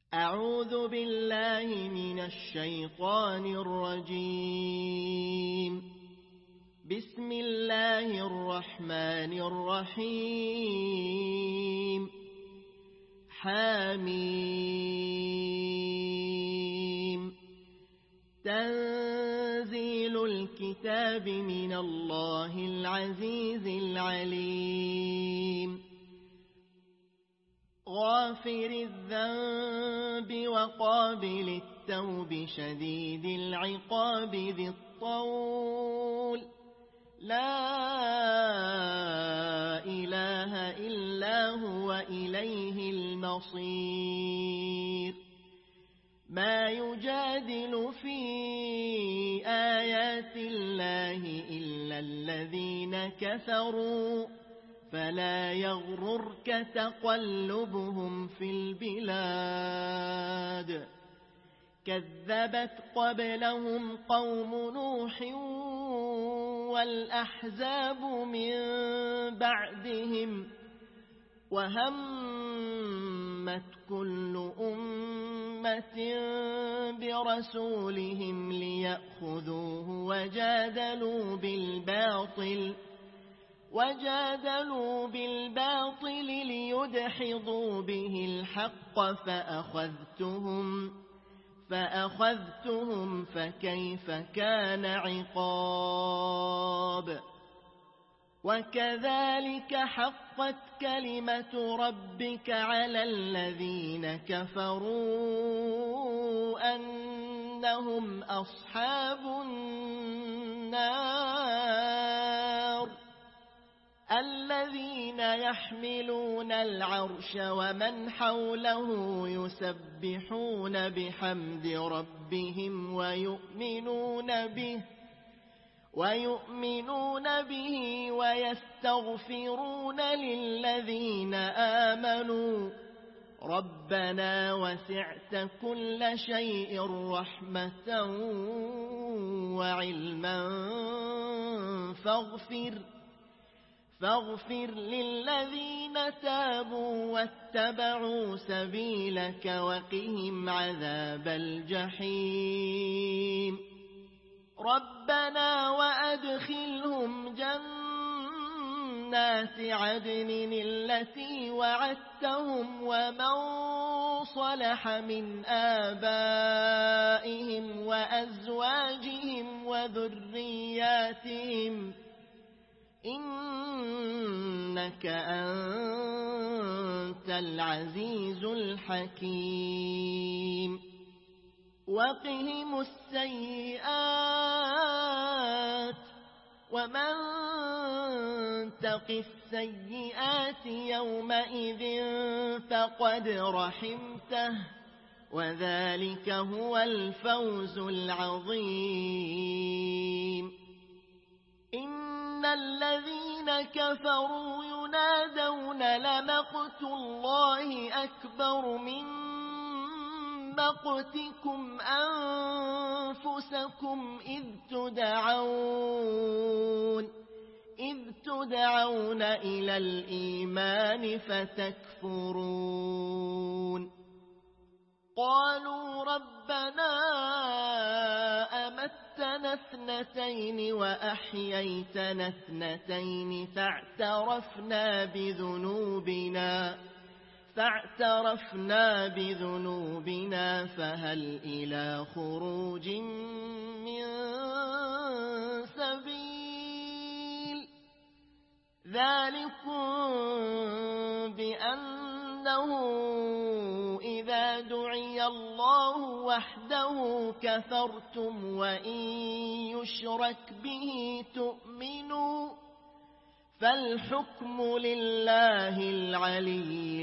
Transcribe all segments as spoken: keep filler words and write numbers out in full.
أعوذ بالله من الشيطان الرجيم. بسم الله الرحمن الرحيم. حميم. تنزيل الكتاب من الله العزيز العليم. غافر الذنب وقابل التوب شديد العقاب ذي الطول. لا إله إلا هو إليه المصير. ما يجادل في آيات الله إلا الذين كفروا فلا يغررك تقلبهم في البلاد. كذبت قبلهم قوم نوح والأحزاب من بعدهم وهمت كل أمة برسولهم ليأخذوه وجادلوا بالباطل وجادلوا بالباطل ليدحضوا به الحق فأخذتهم فأخذتهم فكيف كان عقاب. وكذلك حقت كلمة ربك على الذين كفروا أنهم أصحاب النار. الذين يحملون العرش ومن حوله يسبحون بحمد ربهم ويؤمنون به ويؤمنون به ويستغفرون للذين آمنوا ربنا وسعت كل شيء رحمة وعلما فاغفر فاغفر للذين تابوا واتبعوا سبيلك وقهم عذاب الجحيم. ربنا وأدخلهم جنات عدن التي وعدتهم ومن صلح من آبائهم وأزواجهم وذرياتهم إنك أنت العزيز الحكيم. وقهم السيئات ومن تق السيئات يومئذ فقد رحمته وذلك هو الفوز العظيم. إن الذين كفروا ينادون لمقت الله أكبر من مقتكم أنفسكم إذ تدعون إذ تدعون إلى الإيمان فتكفرون. قالوا ربنا أمتنا اثنتين وأحييتنا اثنتين فاعترفنا بذنوبنا فاعترفنا بذنوبنا فهل إلى خروج من سبيل. ذلكم بأنه إذا دعي الله وحده كفرتم وإن يشرك به تؤمنوا فالحكم لله العلي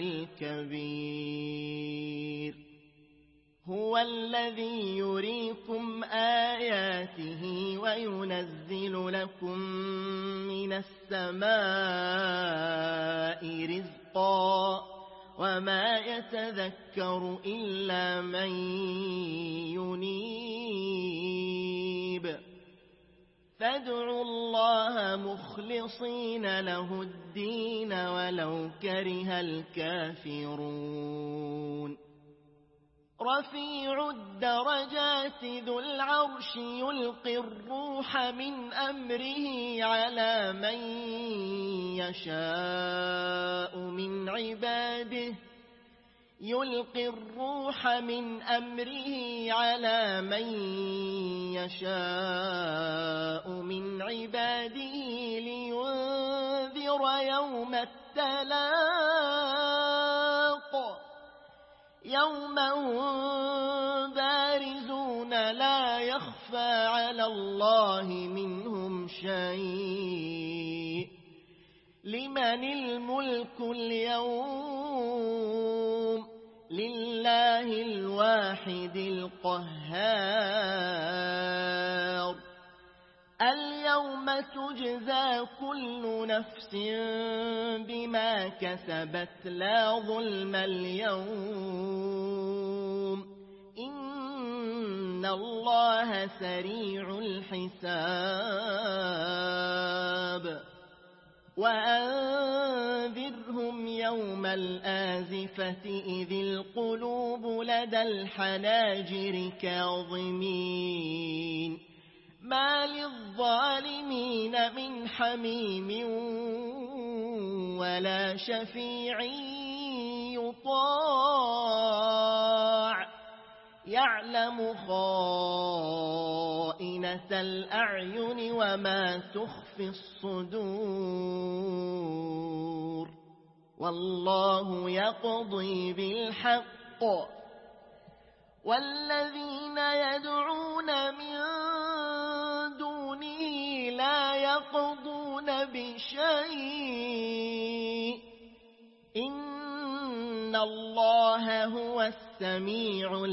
الكبير. هو الذي يريكم آياته وينزل لكم من السماء رزقا وما يتذكر إلا من ينيب. فادعوا الله مخلصين له الدين ولو كره الكافرون. رفيع الدرجات ذو العرش يلقي الروح من أمره على من يشاء من عباده يلقي الروح من أمره على من يشاء من عباده لينذر يوم التلاق يوم هم بارزون لا يخفى على الله منهم شيء لمن الملك اليوم لله الواحد القهار اليوم تجزى كل نفس بما كسبت لا ظلم اليوم إن الله سريع الحساب وأنذرهم يوم الآزفة إذ القلوب لدى الحناجر كاظمين ما للظالمين من حميم ولا شفيع يطاع يعلم خائنة الأعين وما تخفي الصدور والله يقضي بالحق والذين يدعون من دونه لا يقضون بشيء إن الله هو السميع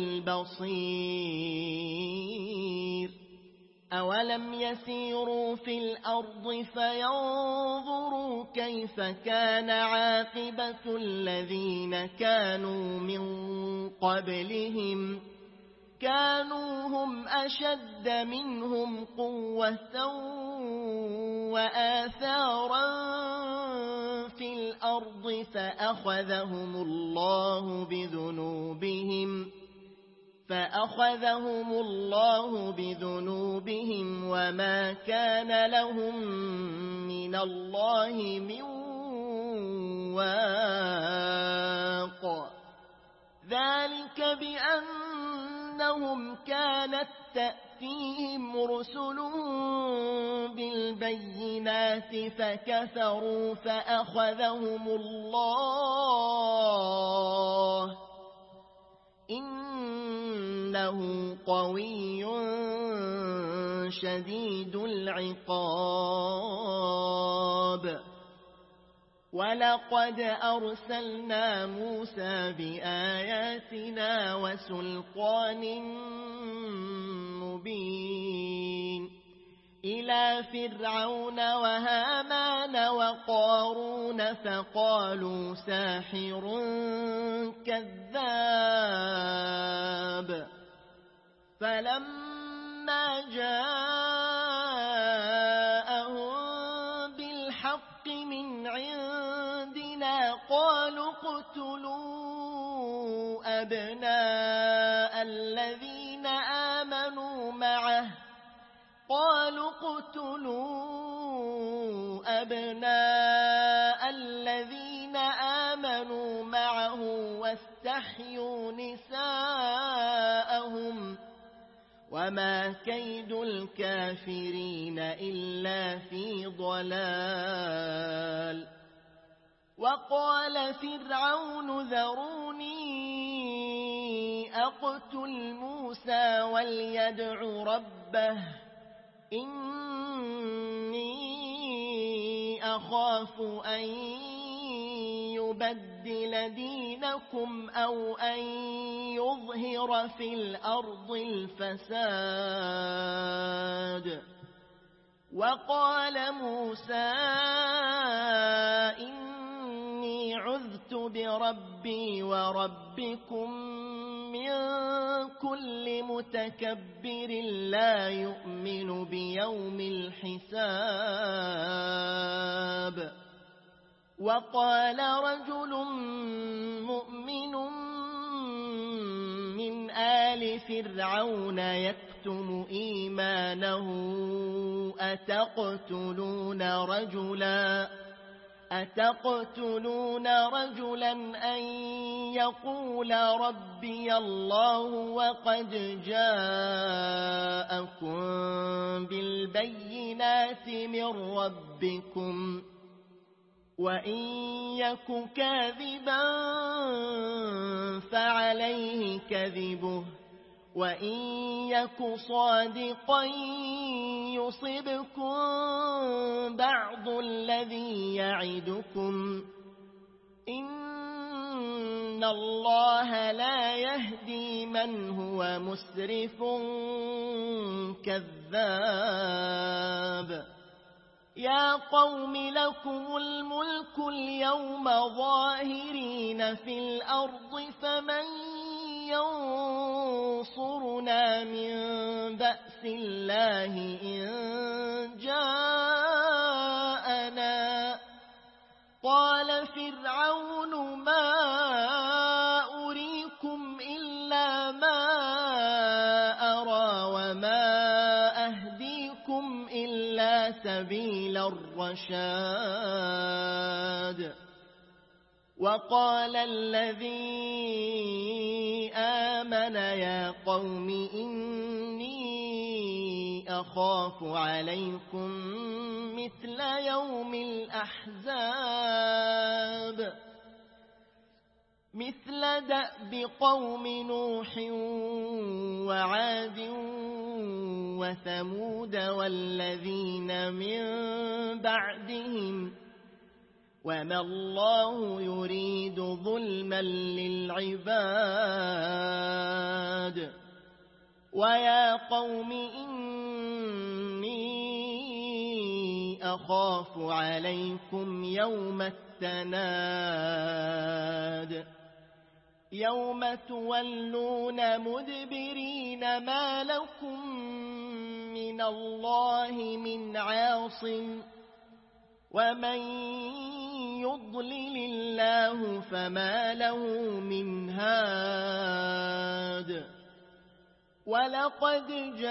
البصير أولم يسيروا في الأرض فينظروا كيف كان عاقبة الذين كانوا من قبلهم كانوا هم أشد منهم قوة وآثارا في الأرض فأخذهم الله بذنوبهم فأخذهم الله بذنوبهم وما كان لهم من الله من واق ذلك بأنهم كانت تأتيهم رسلهم بالبينات فكفروا فأخذهم الله إنه قوي شديد العقاب ولقد أرسلنا موسى بآياتنا وسلطان مبين إلى فرعون وهامان وقارون فقالوا ساحر كذاب فلما جاءهم بالحق من عندنا قالوا اقتلوا أبناء الذين آمنوا معه قالوا اقتلوا أبناء الذين آمنوا معه واستحيوا نساءهم وما كيد الكافرين إلا في ضلال وقال فرعون ذروني أقتل موسى وليدع ربه إني أخاف أن يبدل دينكم أو أن يظهر في الأرض الفساد وقال موسى إني عذت بربي وربكم من كل متكبر لا يؤمن بيوم الحساب وقال رجل مؤمن من لفرعون يكتم إيمانه أتقتلون رجلا أتقتلون رجلا أن يقول ربي الله وقد جاءكم بالبينات من ربكم وإن يك كاذبا فعليه كذبه وإن يك صادقا يصبكم بعض الذي يعدكم إن الله لا يهدي من هو مسرف كذاب يا قوم لكم الملك اليوم ظاهرين في الأرض فمن ينصرنا من بأس الله إن جاءنا قال فرعون ما أريكم إلا ما أرى وما أهديكم إلا سبيل الرشاد وقال الذي آمن يا قوم إني أخاف عليكم مثل يوم الأحزاب مثل دأب قوم نوح وعاد وثمود والذين من بعدهم وما الله يريد ظلما للعباد ويا قوم إني أخاف عليكم يوم التناد يوم تولون مدبرين ما لكم من الله من عاصم ومن يضلل الله فما له من هاد ولقد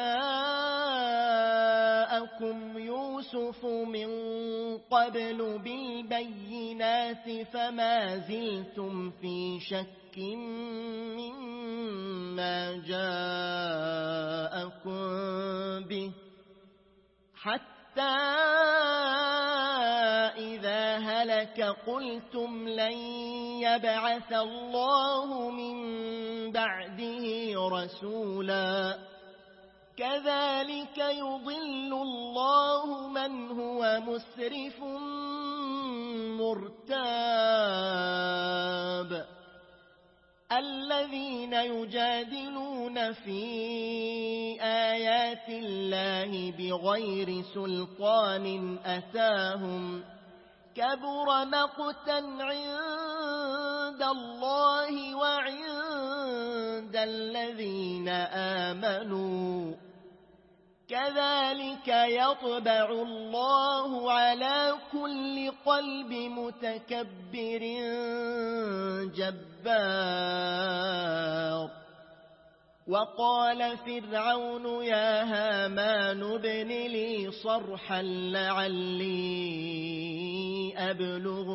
جاءكم يوسف من قبل بالبينات فما زلتم في شك مما جاءكم به حتى إذا هلك قلتم لن يبعث الله من بعده رسولا كذلك يضل الله من هو مسرف مرتاب الذين يجادلون في آيات الله بغير سلطان أتاهم كبر مقتا عند الله وعند الذين آمنوا كذلك يطبع الله على كل قلب متكبر جبار وقال فرعون يا هامان ابن لي صرحا لعلي أبلغ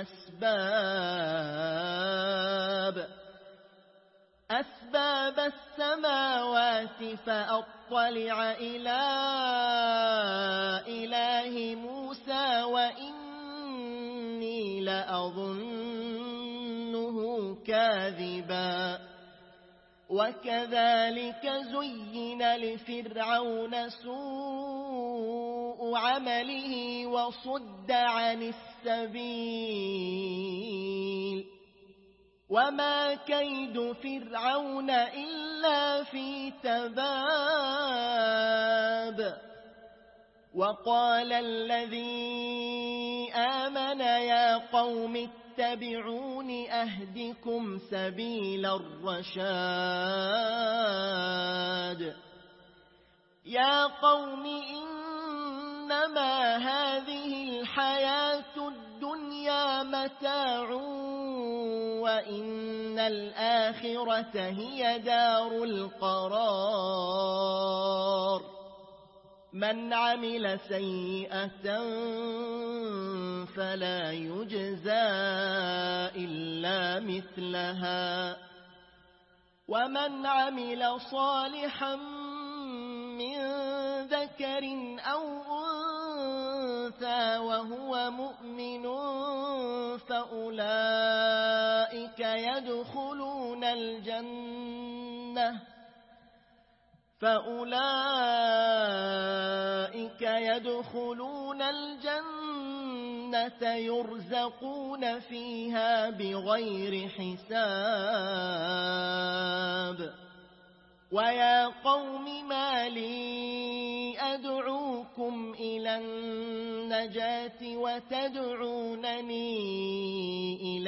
الأسباب أسباب السماوات فأطلع إلى إله موسى وإني لأظنه كاذبا وكذلك زين لفرعون سوء عمله وصد عن السبيل وما كيد فرعون إلا في تباب وقال الذي آمن يا قوم اتبعون أهدكم سبيل الرشاد يا قوم إنما هذه الحياة الدنيا الدنيا متاع وإن الآخرة هي دار القرار من عمل سيئة فلا يجزى إلا مثلها ومن عمل صالحا من ذكر أو أنثى وهو مؤمن فأولئك يدخلون الجنة فأولئك يدخلون الجنة يرزقون فيها بغير حساب ويا قوم ما لي أدعوكم إلى النجاة وتدعونني إلى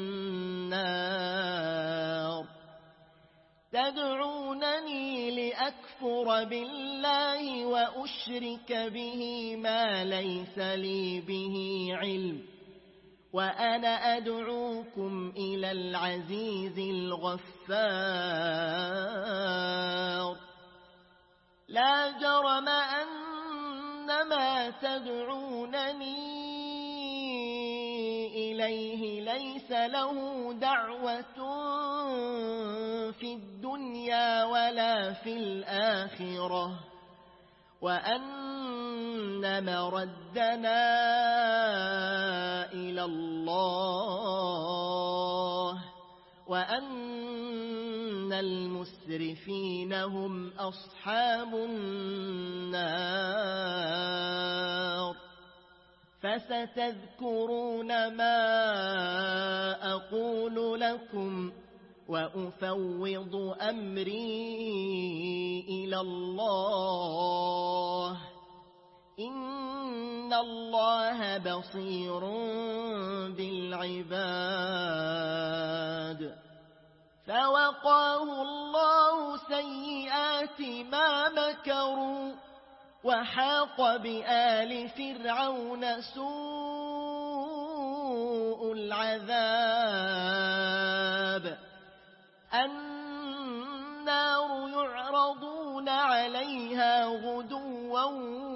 النار تدعونني لأكفر بالله وأشرك به ما ليس لي به علم وأنا أدعوكم إلى العزيز الغفار لا جرم أن ما تدعونني إليه ليس له دعوة في الدنيا ولا في الآخرة وأن مردنا إلى الله وأن المسرفين هم أصحاب النار فستذكرون ما أقول لكم وأفوض أمري إلى الله إن الله بصير بالعباد فوقاه الله سيئات ما مكروا وحاق بآل فرعون سوء العذاب النار يعرضون عليها غدوا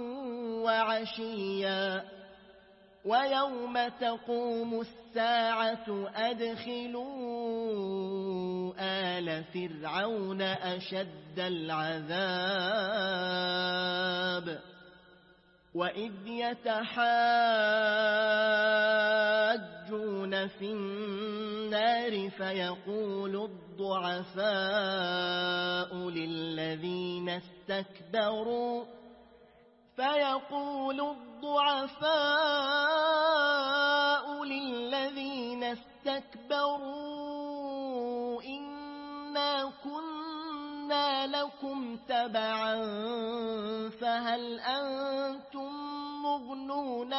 وعشيا ويوم تقوم الساعة أدخلوا آل فرعون أشد العذاب وإذ يتحاجون في النار فيقول الضعفاء للذين استكبروا فيقول الضعفاء للذين استكبروا إنا كنا لكم تبعا فهل أنتم مغنون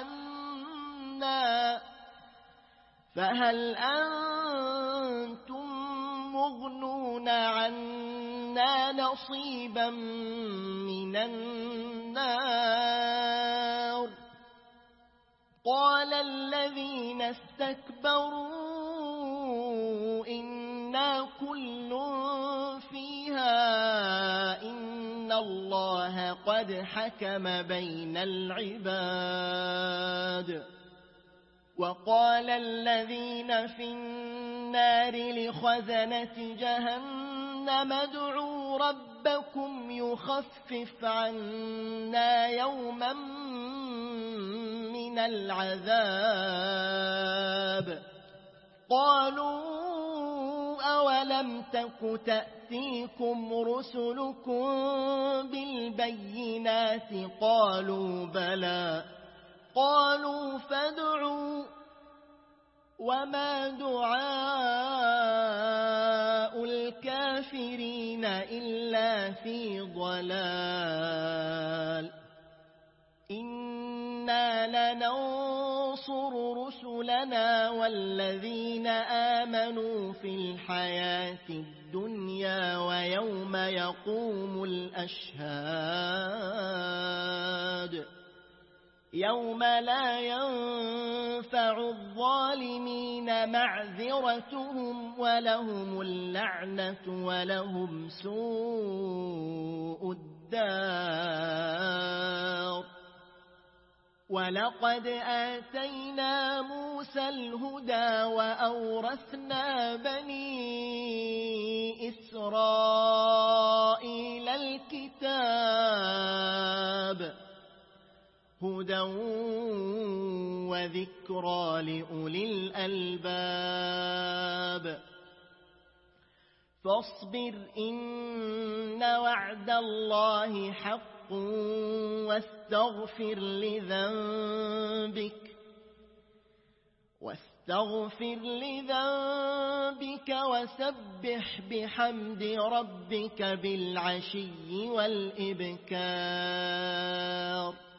عنا فهل أنتم مغنون عنا نصيبا من النار قال الذين استكبروا إنا كل فيها إن الله قد حكم بين العباد وقال الذين في النار لخزنة جهنم ادعوا ربكم يخفف عنا يوما من العذاب قالوا أولم تك تأتيكم رسلكم بالبينات قالوا بلى قالوا فادعوا وما دعاء الكافرين إلا في ضلال إنا لننصر رسلنا والذين آمنوا في الحياة الدنيا ويوم يقوم الأشهاد يوم لا ينفع الظالمين معذرتهم ولهم اللعنة ولهم سوء الدار. ولقد آتينا موسى الهدى وأورثنا بني إسرائيل الكتاب هدى وذكرى لأولي الألباب. فاصبر إن وعد الله حق واستغفر لذنبك واستغفر لذنبك وسبح بحمد ربك بالعشي والإبكار.